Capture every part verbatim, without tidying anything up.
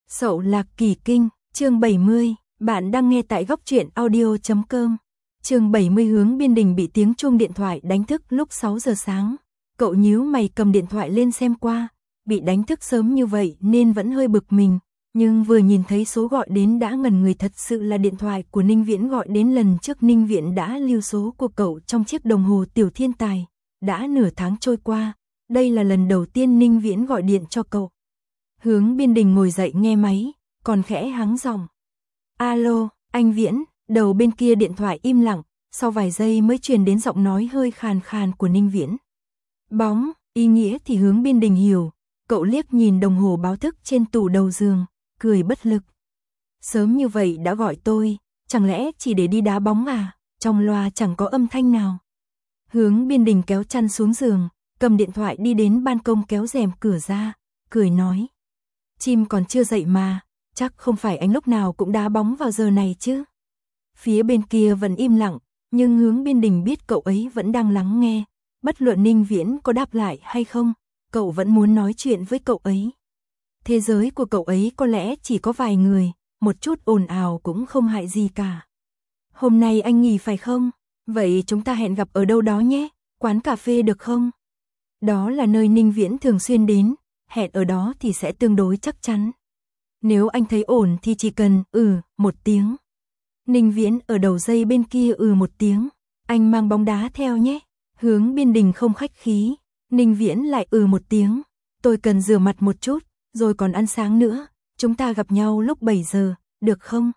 Sậu Lạc Kỳ Kinh, chương bảy mươi, bạn đang nghe tại góc truyện audio chấm com. Chương bảy mươi Hướng Biên Đình bị tiếng chuông điện thoại đánh thức lúc sáu giờ sáng. Cậu nhíu mày cầm điện thoại lên xem qua, bị đánh thức sớm như vậy nên vẫn hơi bực mình, nhưng vừa nhìn thấy số gọi đến đã ngẩn người, thật sự là điện thoại của Ninh Viễn gọi đến. Lần trước Ninh Viễn đã lưu số của cậu trong chiếc đồng hồ tiểu thiên tài. Đã nửa tháng trôi qua, đây là lần đầu tiên Ninh Viễn gọi điện cho cậu. Hướng Biên Đình ngồi dậy nghe máy, còn khẽ hắng giọng. Alo, anh Viễn. Đầu bên kia điện thoại im lặng, sau vài giây mới truyền đến giọng nói hơi khàn khàn của Ninh Viễn. Bóng, ý nghĩa thì Hướng Biên Đình hiểu, cậu liếc nhìn đồng hồ báo thức trên tủ đầu giường, cười bất lực. Sớm như vậy đã gọi tôi, chẳng lẽ chỉ để đi đá bóng à? Trong loa chẳng có âm thanh nào. Hướng Biên Đình kéo chăn xuống giường, cầm điện thoại đi đến ban công kéo rèm cửa ra, cười nói. Chim còn chưa dậy mà, chắc không phải anh lúc nào cũng đá bóng vào giờ này chứ. Phía bên kia vẫn im lặng, nhưng Hướng Biên Đình biết cậu ấy vẫn đang lắng nghe. Bất luận Ninh Viễn có đáp lại hay không, cậu vẫn muốn nói chuyện với cậu ấy. Thế giới của cậu ấy có lẽ chỉ có vài người, một chút ồn ào cũng không hại gì cả. Hôm nay anh nghỉ phải không? Vậy chúng ta hẹn gặp ở đâu đó nhé, quán cà phê được không? Đó là nơi Ninh Viễn thường xuyên đến, hẹn ở đó thì sẽ tương đối chắc chắn. Nếu anh thấy ổn thì chỉ cần ừ một tiếng. Ninh Viễn ở đầu dây bên kia ừ một tiếng. Anh mang bóng đá theo nhé. Hướng Biên Đình không khách khí. Ninh Viễn lại ừ một tiếng. Tôi cần rửa mặt một chút, rồi còn ăn sáng nữa. Chúng ta gặp nhau lúc bảy giờ, được không?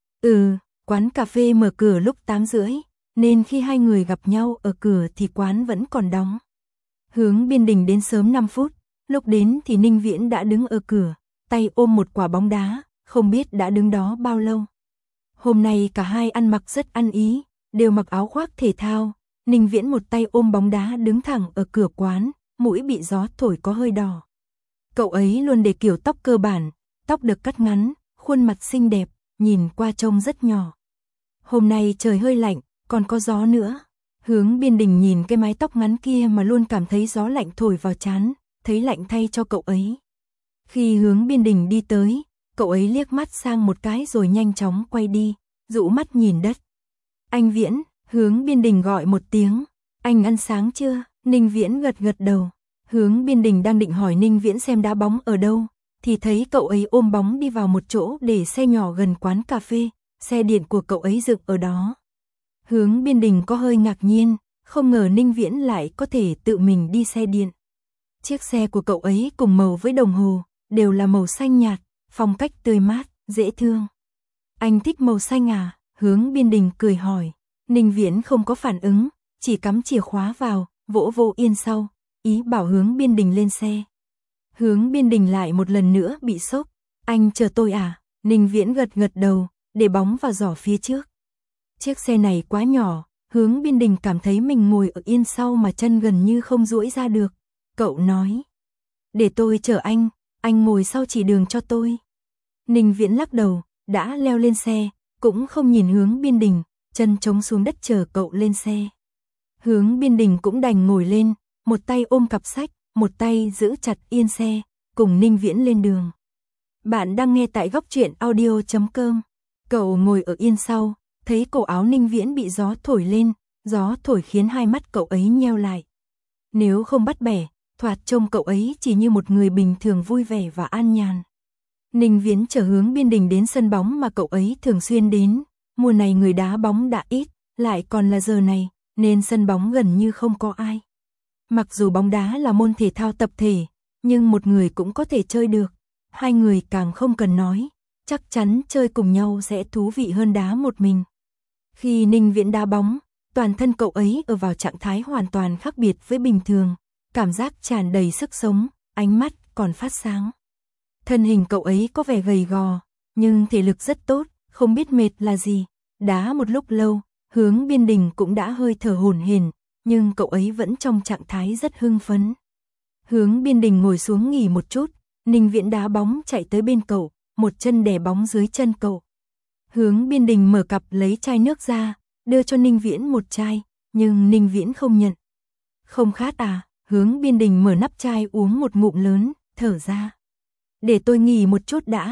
Ừ, quán cà phê mở cửa lúc tám rưỡi, nên khi hai người gặp nhau ở cửa thì quán vẫn còn đóng. Hướng Biên Đình đến sớm năm phút. Lúc đến thì Ninh Viễn đã đứng ở cửa, tay ôm một quả bóng đá, không biết đã đứng đó bao lâu. Hôm nay cả hai ăn mặc rất ăn ý, đều mặc áo khoác thể thao. Ninh Viễn một tay ôm bóng đá đứng thẳng ở cửa quán, mũi bị gió thổi có hơi đỏ. Cậu ấy luôn để kiểu tóc cơ bản, tóc được cắt ngắn, khuôn mặt xinh đẹp, nhìn qua trông rất nhỏ. Hôm nay trời hơi lạnh, còn có gió nữa. Hướng Biên Đình nhìn cái mái tóc ngắn kia mà luôn cảm thấy gió lạnh thổi vào trán, thấy lạnh thay cho cậu ấy. Khi Hướng Biên Đình đi tới, cậu ấy liếc mắt sang một cái rồi nhanh chóng quay đi, dụ mắt nhìn đất. Anh Viễn, Hướng Biên Đình gọi một tiếng. Anh ăn sáng chưa? Ninh Viễn gật gật đầu. Hướng Biên Đình đang định hỏi Ninh Viễn xem đá bóng ở đâu, thì thấy cậu ấy ôm bóng đi vào một chỗ để xe nhỏ gần quán cà phê, xe điện của cậu ấy dựng ở đó. Hướng Biên Đình có hơi ngạc nhiên, không ngờ Ninh Viễn lại có thể tự mình đi xe điện. Chiếc xe của cậu ấy cùng màu với đồng hồ, đều là màu xanh nhạt, phong cách tươi mát, dễ thương. Anh thích màu xanh à? Hướng Biên Đình cười hỏi. Ninh Viễn không có phản ứng, chỉ cắm chìa khóa vào, vỗ vô yên sau, ý bảo Hướng Biên Đình lên xe. Hướng Biên Đình lại một lần nữa bị sốc. Anh chờ tôi à? Ninh Viễn gật gật đầu, để bóng vào giỏ phía trước. Chiếc xe này quá nhỏ, Hướng Biên Đình cảm thấy mình ngồi ở yên sau mà chân gần như không duỗi ra được. Cậu nói, để tôi chở anh, anh ngồi sau chỉ đường cho tôi. Ninh Viễn lắc đầu, đã leo lên xe, cũng không nhìn Hướng Biên Đình, chân chống xuống đất chờ cậu lên xe. Hướng Biên Đình cũng đành ngồi lên, một tay ôm cặp sách, một tay giữ chặt yên xe, cùng Ninh Viễn lên đường. Bạn đang nghe tại góc truyện audio chấm com. Cậu ngồi ở yên sau, thấy cổ áo Ninh Viễn bị gió thổi lên, gió thổi khiến hai mắt cậu ấy nheo lại. Nếu không bắt bẻ, thoạt trông cậu ấy chỉ như một người bình thường vui vẻ và an nhàn. Ninh Viễn chở Hướng Biên Đình đến sân bóng mà cậu ấy thường xuyên đến. Mùa này người đá bóng đã ít, lại còn là giờ này, nên sân bóng gần như không có ai. Mặc dù bóng đá là môn thể thao tập thể, nhưng một người cũng có thể chơi được. Hai người càng không cần nói, chắc chắn chơi cùng nhau sẽ thú vị hơn đá một mình. Khi Ninh Viễn đá bóng, toàn thân cậu ấy ở vào trạng thái hoàn toàn khác biệt với bình thường. Cảm giác tràn đầy sức sống, ánh mắt còn phát sáng. Thân hình cậu ấy có vẻ gầy gò, nhưng thể lực rất tốt, không biết mệt là gì. Đá một lúc lâu, Hướng Biên Đình cũng đã hơi thở hổn hển, nhưng cậu ấy vẫn trong trạng thái rất hưng phấn. Hướng Biên Đình ngồi xuống nghỉ một chút, Ninh Viễn đá bóng chạy tới bên cậu, một chân đè bóng dưới chân cậu. Hướng Biên Đình mở cặp lấy chai nước ra, đưa cho Ninh Viễn một chai, nhưng Ninh Viễn không nhận. Không khát à? Hướng Biên Đình mở nắp chai uống một ngụm lớn, thở ra. Để tôi nghỉ một chút đã.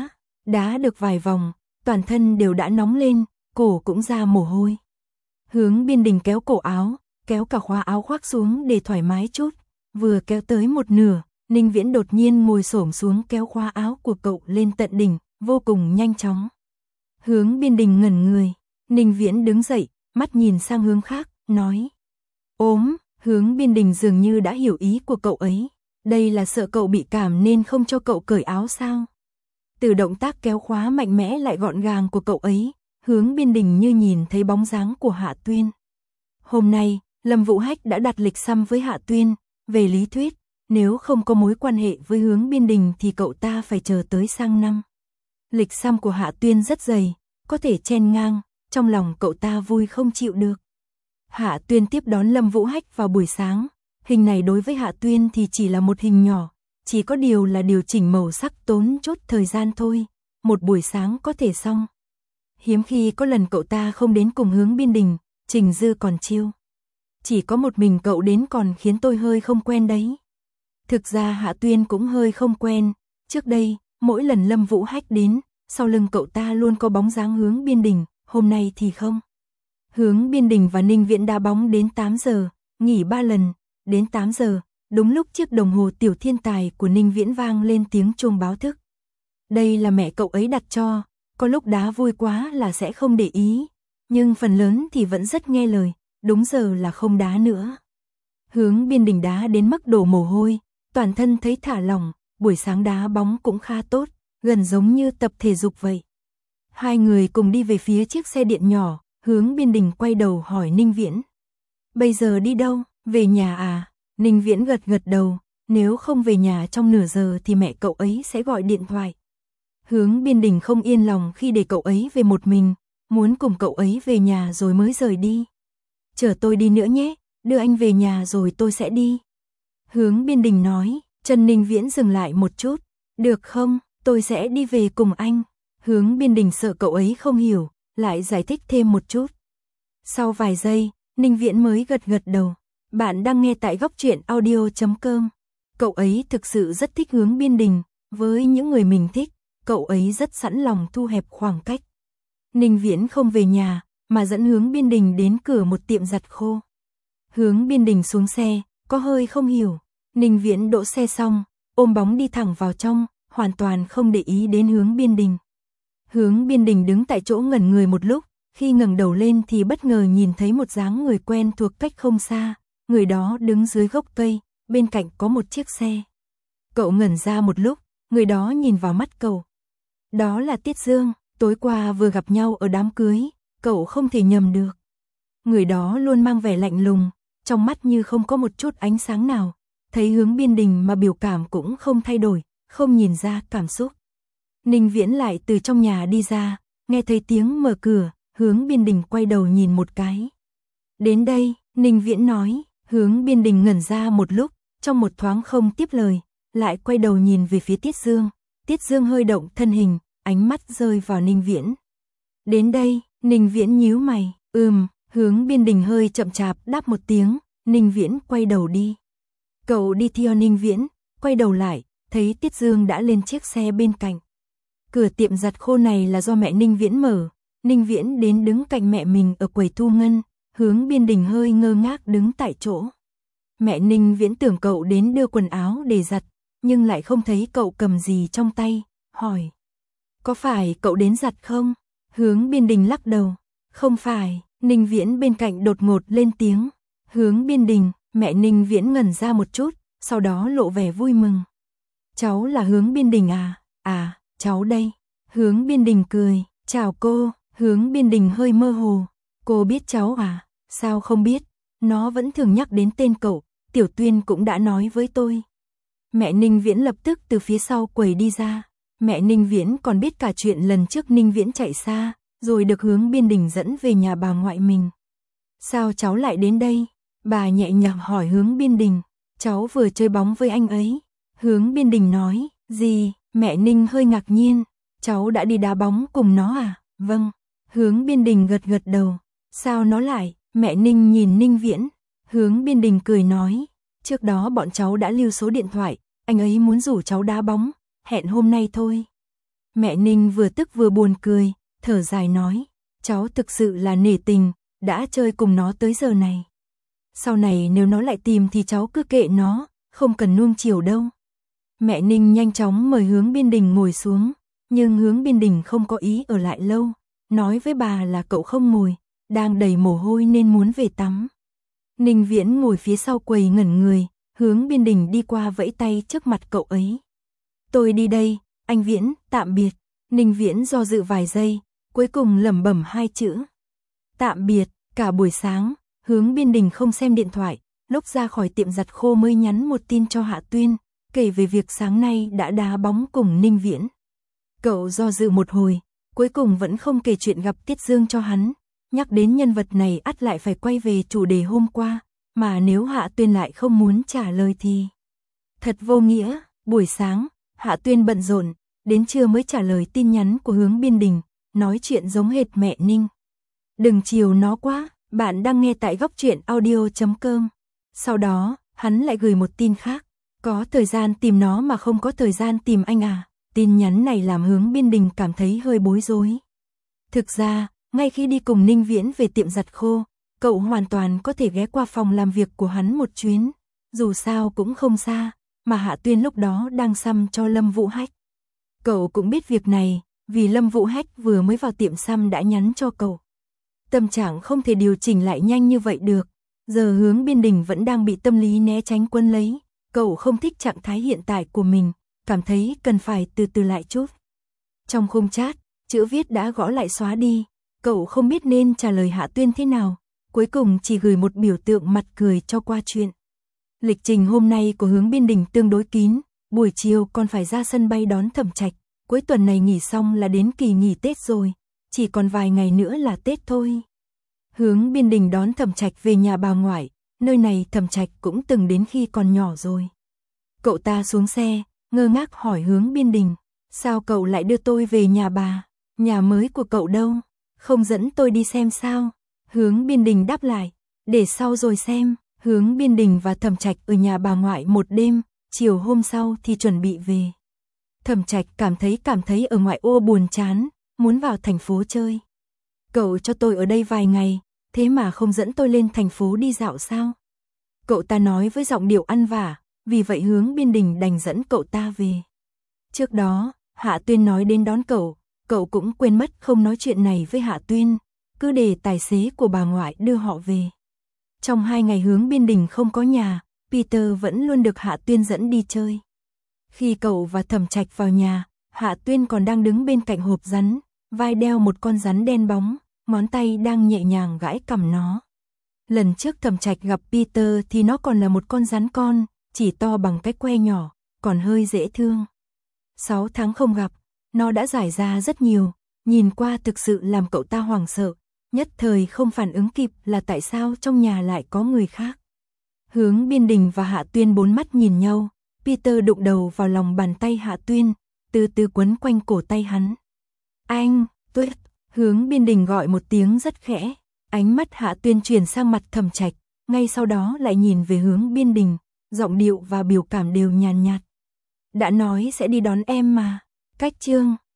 Đá được vài vòng, toàn thân đều đã nóng lên, cổ cũng ra mồ hôi. Hướng Biên Đình kéo cổ áo, kéo cả khóa áo khoác xuống để thoải mái chút, vừa kéo tới một nửa, Ninh Viễn đột nhiên ngồi xổm xuống kéo khóa áo của cậu lên tận đỉnh, vô cùng nhanh chóng. Hướng Biên Đình ngẩn người, Ninh Viễn đứng dậy, mắt nhìn sang hướng khác, nói: "Ốm." Hướng Biên Đình dường như đã hiểu ý của cậu ấy, đây là sợ cậu bị cảm nên không cho cậu cởi áo sao? Từ động tác kéo khóa mạnh mẽ lại gọn gàng của cậu ấy, Hướng Biên Đình như nhìn thấy bóng dáng của Hạ Tuyên. Hôm nay, Lâm Vũ Hách đã đặt lịch xăm với Hạ Tuyên, về lý thuyết, nếu không có mối quan hệ với Hướng Biên Đình thì cậu ta phải chờ tới sang năm. Lịch xăm của Hạ Tuyên rất dày, có thể chen ngang, trong lòng cậu ta vui không chịu được. Hạ Tuyên tiếp đón Lâm Vũ Hách vào buổi sáng, hình này đối với Hạ Tuyên thì chỉ là một hình nhỏ, chỉ có điều là điều chỉnh màu sắc tốn chút thời gian thôi, một buổi sáng có thể xong. Hiếm khi có lần cậu ta không đến cùng Hướng Biên Đình, Trình Dư còn chiêu. Chỉ có một mình cậu đến còn khiến tôi hơi không quen đấy. Thực ra Hạ Tuyên cũng hơi không quen, trước đây, mỗi lần Lâm Vũ Hách đến, sau lưng cậu ta luôn có bóng dáng Hướng Biên Đình, hôm nay thì không. Hướng Biên Đình và Ninh Viễn đá bóng đến tám giờ, nghỉ ba lần, đến tám giờ, đúng lúc chiếc đồng hồ tiểu thiên tài của Ninh Viễn vang lên tiếng chuông báo thức. Đây là mẹ cậu ấy đặt cho, có lúc đá vui quá là sẽ không để ý, nhưng phần lớn thì vẫn rất nghe lời, đúng giờ là không đá nữa. Hướng Biên Đình đá đến mức đổ mồ hôi, toàn thân thấy thả lỏng, buổi sáng đá bóng cũng khá tốt, gần giống như tập thể dục vậy. Hai người cùng đi về phía chiếc xe điện nhỏ, Hướng Biên Đình quay đầu hỏi Ninh Viễn: "Bây giờ đi đâu, về nhà à?" Ninh Viễn gật gật đầu, nếu không về nhà trong nửa giờ thì mẹ cậu ấy sẽ gọi điện thoại. Hướng Biên Đình không yên lòng khi để cậu ấy về một mình, muốn cùng cậu ấy về nhà rồi mới rời đi. "Chờ tôi đi nữa nhé, đưa anh về nhà rồi tôi sẽ đi." Hướng Biên Đình nói. Trần Ninh Viễn dừng lại một chút: "Được không, tôi sẽ đi về cùng anh." Hướng Biên Đình sợ cậu ấy không hiểu, lại giải thích thêm một chút. Sau vài giây, Ninh Viễn mới gật gật đầu. Bạn đang nghe tại góc truyện audio chấm com. Cậu ấy thực sự rất thích Hướng Biên Đình, với những người mình thích, cậu ấy rất sẵn lòng thu hẹp khoảng cách. Ninh Viễn không về nhà, mà dẫn Hướng Biên Đình đến cửa một tiệm giặt khô. Hướng Biên Đình xuống xe, có hơi không hiểu. Ninh Viễn đỗ xe xong, ôm bóng đi thẳng vào trong, hoàn toàn không để ý đến Hướng Biên Đình. Hướng Biên Đình đứng tại chỗ ngẩn người một lúc, khi ngẩng đầu lên thì bất ngờ nhìn thấy một dáng người quen thuộc cách không xa, người đó đứng dưới gốc cây, bên cạnh có một chiếc xe. Cậu ngẩn ra một lúc, người đó nhìn vào mắt cậu. Đó là Tiết Dương, tối qua vừa gặp nhau ở đám cưới, cậu không thể nhầm được. Người đó luôn mang vẻ lạnh lùng, trong mắt như không có một chút ánh sáng nào, thấy Hướng Biên Đình mà biểu cảm cũng không thay đổi, không nhìn ra cảm xúc. Ninh Viễn lại từ trong nhà đi ra, nghe thấy tiếng mở cửa, Hướng Biên Đình quay đầu nhìn một cái. "Đến đây," Ninh Viễn nói. Hướng Biên Đình ngẩn ra một lúc, trong một thoáng không tiếp lời, lại quay đầu nhìn về phía Tiết Dương. Tiết Dương hơi động thân hình, ánh mắt rơi vào Ninh Viễn. "Đến đây," Ninh Viễn nhíu mày. "Ừm." Hướng Biên Đình hơi chậm chạp đáp một tiếng, Ninh Viễn quay đầu đi. Cậu đi theo Ninh Viễn, quay đầu lại, thấy Tiết Dương đã lên chiếc xe bên cạnh. Cửa tiệm giặt khô này là do mẹ Ninh Viễn mở, Ninh Viễn đến đứng cạnh mẹ mình ở quầy thu ngân, Hướng Biên Đình hơi ngơ ngác đứng tại chỗ. Mẹ Ninh Viễn tưởng cậu đến đưa quần áo để giặt, nhưng lại không thấy cậu cầm gì trong tay, hỏi: "Có phải cậu đến giặt không?" Hướng Biên Đình lắc đầu. "Không phải." Ninh Viễn bên cạnh đột ngột lên tiếng. "Hướng Biên Đình." Mẹ Ninh Viễn ngẩn ra một chút, sau đó lộ vẻ vui mừng. "Cháu là Hướng Biên Đình à?" "À, cháu đây." Hướng Biên Đình cười. "Chào cô." Hướng Biên Đình hơi mơ hồ. "Cô biết cháu à?" "Sao không biết, nó vẫn thường nhắc đến tên cậu, Tiểu Tuyên cũng đã nói với tôi." Mẹ Ninh Viễn lập tức từ phía sau quầy đi ra. Mẹ Ninh Viễn còn biết cả chuyện lần trước Ninh Viễn chạy xa, rồi được Hướng Biên Đình dẫn về nhà bà ngoại mình. "Sao cháu lại đến đây?" Bà nhẹ nhàng hỏi Hướng Biên Đình. "Cháu vừa chơi bóng với anh ấy." Hướng Biên Đình nói. "Gì?" Mẹ Ninh hơi ngạc nhiên. "Cháu đã đi đá bóng cùng nó à?" "Vâng." Hướng Biên Đình gật gật đầu. "Sao nó lại?" Mẹ Ninh nhìn Ninh Viễn. Hướng Biên Đình cười nói. "Trước đó bọn cháu đã lưu số điện thoại, anh ấy muốn rủ cháu đá bóng, hẹn hôm nay thôi." Mẹ Ninh vừa tức vừa buồn cười, thở dài nói, cháu thực sự là nể tình, đã chơi cùng nó tới giờ này. Sau này nếu nó lại tìm thì cháu cứ kệ nó, không cần nuông chiều đâu. Mẹ Ninh nhanh chóng mời Hướng Biên Đình ngồi xuống, nhưng Hướng Biên Đình không có ý ở lại lâu, nói với bà là cậu không ngồi, đang đầy mồ hôi nên muốn về tắm. Ninh Viễn ngồi phía sau quầy ngẩn người, Hướng Biên Đình đi qua vẫy tay trước mặt cậu ấy. Tôi đi đây, anh Viễn, tạm biệt. Ninh Viễn do dự vài giây, cuối cùng lẩm bẩm hai chữ. Tạm biệt. Cả buổi sáng, Hướng Biên Đình không xem điện thoại, lúc ra khỏi tiệm giặt khô mới nhắn một tin cho Hạ Tuyên, kể về việc sáng nay đã đá bóng cùng Ninh Viễn. Cậu do dự một hồi, cuối cùng vẫn không kể chuyện gặp Tiết Dương cho hắn, nhắc đến nhân vật này ắt lại phải quay về chủ đề hôm qua, mà nếu Hạ Tuyên lại không muốn trả lời thì thật vô nghĩa. Buổi sáng, Hạ Tuyên bận rộn, đến trưa mới trả lời tin nhắn của Hướng Biên Đình, nói chuyện giống hệt mẹ Ninh. Đừng chiều nó quá, bạn đang nghe tại góc truyện audio chấm com. Sau đó, hắn lại gửi một tin khác, có thời gian tìm nó mà không có thời gian tìm anh à. Tin nhắn này làm Hướng Biên Đình cảm thấy hơi bối rối. Thực ra, ngay khi đi cùng Ninh Viễn về tiệm giặt khô, cậu hoàn toàn có thể ghé qua phòng làm việc của hắn một chuyến, dù sao cũng không xa, mà Hạ Tuyên lúc đó đang xăm cho Lâm Vũ Hách. Cậu cũng biết việc này, vì Lâm Vũ Hách vừa mới vào tiệm xăm đã nhắn cho cậu. Tâm trạng không thể điều chỉnh lại nhanh như vậy được, giờ Hướng Biên Đình vẫn đang bị tâm lý né tránh quân lấy, cậu không thích trạng thái hiện tại của mình, cảm thấy cần phải từ từ lại chút. Trong khung chat, chữ viết đã gõ lại xóa đi, cậu không biết nên trả lời Hạ Tuyên thế nào, cuối cùng chỉ gửi một biểu tượng mặt cười cho qua chuyện. Lịch trình hôm nay của Hướng Biên Đình tương đối kín, buổi chiều còn phải ra sân bay đón Thẩm Trạch, cuối tuần này nghỉ xong là đến kỳ nghỉ Tết rồi, chỉ còn vài ngày nữa là Tết thôi. Hướng Biên Đình đón Thẩm Trạch về nhà bà ngoại, nơi này Thẩm Trạch cũng từng đến khi còn nhỏ rồi. Cậu ta xuống xe, ngơ ngác hỏi Hướng Biên Đình, sao cậu lại đưa tôi về nhà bà, nhà mới của cậu đâu, không dẫn tôi đi xem sao? Hướng Biên Đình đáp lại, để sau rồi xem. Hướng Biên Đình và Thẩm Trạch ở nhà bà ngoại một đêm, chiều hôm sau thì chuẩn bị về. Thẩm Trạch cảm thấy cảm thấy ở ngoại ô buồn chán, muốn vào thành phố chơi. Cậu cho tôi ở đây vài ngày, thế mà không dẫn tôi lên thành phố đi dạo sao? Cậu ta nói với giọng điệu ăn vả, vì vậy Hướng Biên Đình đành dẫn cậu ta về. Trước đó, Hạ Tuyên nói đến đón cậu, cậu cũng quên mất không nói chuyện này với Hạ Tuyên, cứ để tài xế của bà ngoại đưa họ về. Trong hai ngày Hướng Biên Đình không có nhà, Peter vẫn luôn được Hạ Tuyên dẫn đi chơi. Khi cậu và Thẩm Trạch vào nhà, Hạ Tuyên còn đang đứng bên cạnh hộp rắn, vai đeo một con rắn đen bóng, ngón tay đang nhẹ nhàng gãi cằm nó. Lần trước Thẩm Trạch gặp Peter thì nó còn là một con rắn con, chỉ to bằng cái que nhỏ, còn hơi dễ thương. Sáu tháng không gặp, nó đã giải ra rất nhiều, nhìn qua thực sự làm cậu ta hoảng sợ, nhất thời không phản ứng kịp là tại sao trong nhà lại có người khác. Hướng Biên Đình và Hạ Tuyên bốn mắt nhìn nhau, Peter đụng đầu vào lòng bàn tay Hạ Tuyên, từ từ quấn quanh cổ tay hắn. Anh, Tuyết, Hướng Biên Đình gọi một tiếng rất khẽ, ánh mắt Hạ Tuyên chuyển sang mặt Thẩm Trạch, ngay sau đó lại nhìn về Hướng Biên Đình, giọng điệu và biểu cảm đều nhàn nhạt. Đã nói sẽ đi đón em mà, cách chương.